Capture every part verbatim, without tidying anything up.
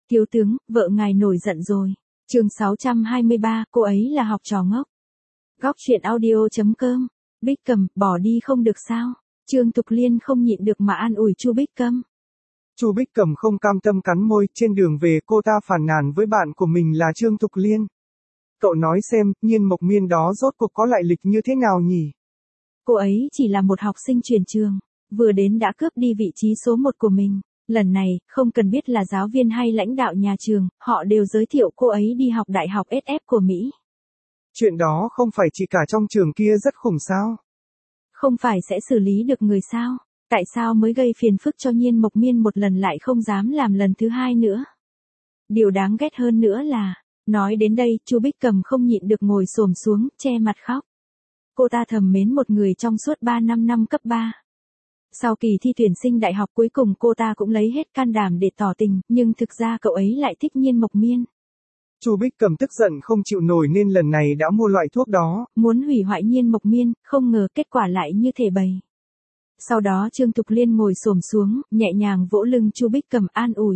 Thiếu tướng, vợ ngài nổi giận rồi. Chương sáu trăm hai mươi ba, cô ấy là học trò ngốc. Góc truyện audio chấm com. Bích Cầm, bỏ đi không được sao? Trương Tục Liên không nhịn được mà an ủi Chu Bích Cầm. Chu Bích Cầm không cam tâm cắn môi, trên đường về cô ta phàn nàn với bạn của mình là Trương Tục Liên. Cậu nói xem, Nhiên Mộc Miên đó rốt cuộc có lại lịch như thế nào nhỉ? Cô ấy chỉ là một học sinh chuyển trường, vừa đến đã cướp đi vị trí số một của mình. Lần này, không cần biết là giáo viên hay lãnh đạo nhà trường, họ đều giới thiệu cô ấy đi học đại học ét ép của Mỹ. Chuyện đó không phải chỉ cả trong trường kia rất khủng sao? Không phải sẽ xử lý được người sao? Tại sao mới gây phiền phức cho Nhiên Mộc Miên một lần lại không dám làm lần thứ hai nữa? Điều đáng ghét hơn nữa là, nói đến đây, Chu Bích Cầm không nhịn được ngồi xổm xuống, che mặt khóc. Cô ta thầm mến một người trong suốt ba năm năm cấp ba. Sau kỳ thi tuyển sinh đại học cuối cùng cô ta cũng lấy hết can đảm để tỏ tình, nhưng thực ra cậu ấy lại thích Nhiên Mộc Miên. Chu Bích Cầm tức giận không chịu nổi nên lần này đã mua loại thuốc đó. Muốn hủy hoại Nhiên Mộc Miên, không ngờ kết quả lại như thể bày. Sau đó Trương Tục Liên ngồi xổm xuống, nhẹ nhàng vỗ lưng Chu Bích Cầm an ủi.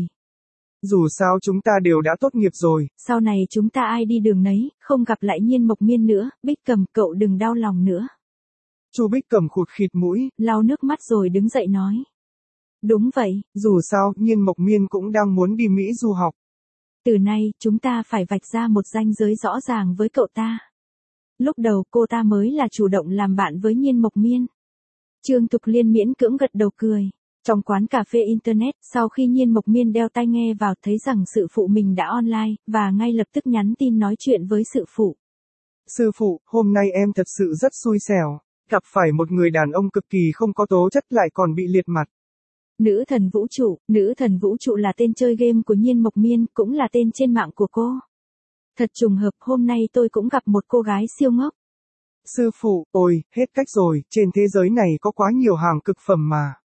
Dù sao chúng ta đều đã tốt nghiệp rồi. Sau này chúng ta ai đi đường nấy, không gặp lại Nhiên Mộc Miên nữa, Bích Cầm cậu đừng đau lòng nữa. Chu Bích Cầm khụt khịt mũi, lau nước mắt rồi đứng dậy nói. Đúng vậy, dù sao, Nhiên Mộc Miên cũng đang muốn đi Mỹ du học. Từ nay, chúng ta phải vạch ra một ranh giới rõ ràng với cậu ta. Lúc đầu cô ta mới là chủ động làm bạn với Nhiên Mộc Miên. Trương Tục Liên miễn cưỡng gật đầu cười. Trong quán cà phê Internet, sau khi Nhiên Mộc Miên đeo tai nghe vào thấy rằng sự phụ mình đã online, và ngay lập tức nhắn tin nói chuyện với sự phụ. Sư phụ, hôm nay em thật sự rất xui xẻo. Gặp phải một người đàn ông cực kỳ không có tố chất lại còn bị liệt mặt. Nữ thần vũ trụ, nữ thần vũ trụ là tên chơi game của Nhiên Mộc Miên, cũng là tên trên mạng của cô. Thật trùng hợp hôm nay tôi cũng gặp một cô gái siêu ngốc. Sư phụ, ôi, hết cách rồi, trên thế giới này có quá nhiều hàng cực phẩm mà.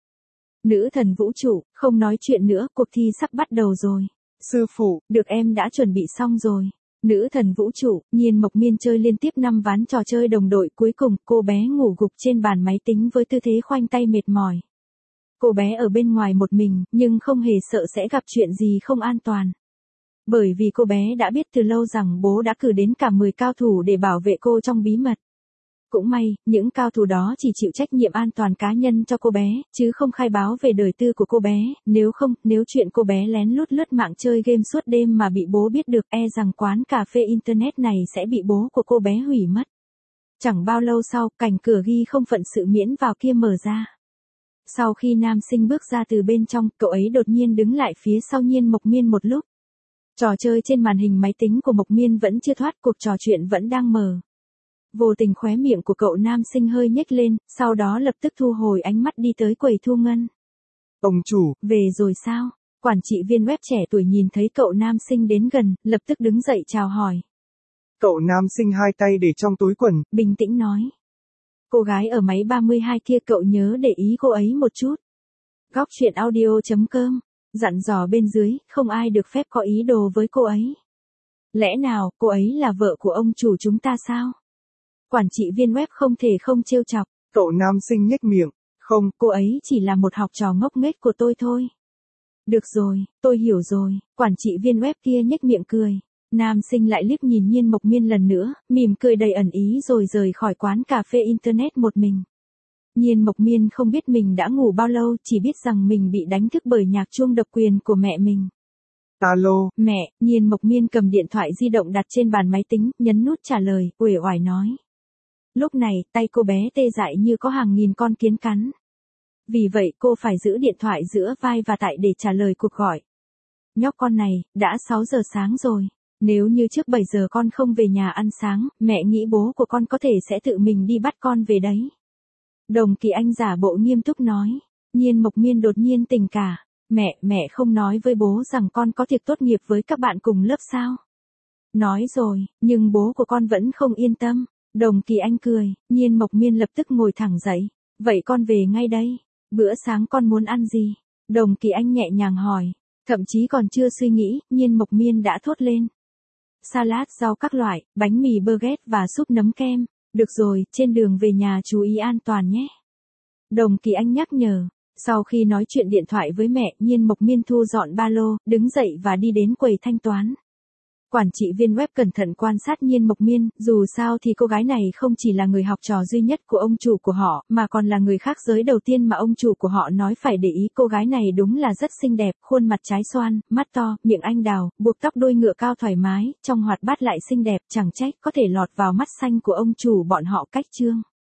Nữ thần vũ trụ, không nói chuyện nữa, cuộc thi sắp bắt đầu rồi. Sư phụ, được em đã chuẩn bị xong rồi. Nữ thần vũ trụ, Nhiên Mộc Miên chơi liên tiếp năm ván trò chơi đồng đội, cuối cùng cô bé ngủ gục trên bàn máy tính với tư thế khoanh tay mệt mỏi. Cô bé ở bên ngoài một mình, nhưng không hề sợ sẽ gặp chuyện gì không an toàn. Bởi vì cô bé đã biết từ lâu rằng bố đã cử đến cả mười cao thủ để bảo vệ cô trong bí mật. Cũng may, những cao thủ đó chỉ chịu trách nhiệm an toàn cá nhân cho cô bé, chứ không khai báo về đời tư của cô bé, nếu không, nếu chuyện cô bé lén lút lướt mạng chơi game suốt đêm mà bị bố biết được, e rằng quán cà phê Internet này sẽ bị bố của cô bé hủy mất. Chẳng bao lâu sau, cảnh cửa ghi không phận sự miễn vào kia mở ra. Sau khi nam sinh bước ra từ bên trong, cậu ấy đột nhiên đứng lại phía sau Nhiên Mộc Miên một lúc. Trò chơi trên màn hình máy tính của Mộc Miên vẫn chưa thoát, cuộc trò chuyện vẫn đang mở. Vô tình khóe miệng của cậu nam sinh hơi nhếch lên, sau đó lập tức thu hồi ánh mắt đi tới quầy thu ngân. Ông chủ, về rồi sao? Quản trị viên web trẻ tuổi nhìn thấy cậu nam sinh đến gần, lập tức đứng dậy chào hỏi. Cậu nam sinh hai tay để trong túi quần, bình tĩnh nói. Cô gái ở máy ba mươi hai kia cậu nhớ để ý cô ấy một chút. Góc truyện audio chấm com, dặn dò bên dưới, không ai được phép có ý đồ với cô ấy. Lẽ nào, cô ấy là vợ của ông chủ chúng ta sao? Quản trị viên web không thể không trêu chọc. Cậu nam sinh nhếch miệng, không, cô ấy chỉ là một học trò ngốc nghếch của tôi thôi. Được rồi, tôi hiểu rồi, quản trị viên web kia nhếch miệng cười. Nam sinh lại liếc nhìn Nhiên Mộc Miên lần nữa, mỉm cười đầy ẩn ý rồi rời khỏi quán cà phê Internet một mình. Nhiên Mộc Miên không biết mình đã ngủ bao lâu, chỉ biết rằng mình bị đánh thức bởi nhạc chuông độc quyền của mẹ mình. Alo, mẹ, Nhiên Mộc Miên cầm điện thoại di động đặt trên bàn máy tính, nhấn nút trả lời, uể oải nói. Lúc này, tay cô bé tê dại như có hàng nghìn con kiến cắn. Vì vậy cô phải giữ điện thoại giữa vai và tại để trả lời cuộc gọi. Nhóc con này, đã sáu giờ sáng rồi. Nếu như trước bảy giờ con không về nhà ăn sáng, mẹ nghĩ bố của con có thể sẽ tự mình đi bắt con về đấy. Đồng Kỳ Anh giả bộ nghiêm túc nói. Nhiên Mộc Miên đột nhiên tỉnh cả. Mẹ, mẹ không nói với bố rằng con có tiệc tốt nghiệp với các bạn cùng lớp sao? Nói rồi, nhưng bố của con vẫn không yên tâm. Đồng Kỳ Anh cười, Nhiên Mộc Miên lập tức ngồi thẳng dậy. Vậy con về ngay đây. Bữa sáng con muốn ăn gì? Đồng Kỳ Anh nhẹ nhàng hỏi. Thậm chí còn chưa suy nghĩ, Nhiên Mộc Miên đã thốt lên. Salad rau các loại, bánh mì baguette và súp nấm kem. Được rồi, trên đường về nhà chú ý an toàn nhé. Đồng Kỳ Anh nhắc nhở. Sau khi nói chuyện điện thoại với mẹ, Nhiên Mộc Miên thu dọn ba lô, đứng dậy và đi đến quầy thanh toán. Quản trị viên web cẩn thận quan sát Nhiên Mộc Miên, dù sao thì cô gái này không chỉ là người học trò duy nhất của ông chủ của họ, mà còn là người khác giới đầu tiên mà ông chủ của họ nói phải để ý. Cô gái này đúng là rất xinh đẹp, khuôn mặt trái xoan, mắt to, miệng anh đào, buộc tóc đuôi ngựa cao thoải mái, trong hoạt bát lại xinh đẹp, chẳng trách có thể lọt vào mắt xanh của ông chủ bọn họ cách trương.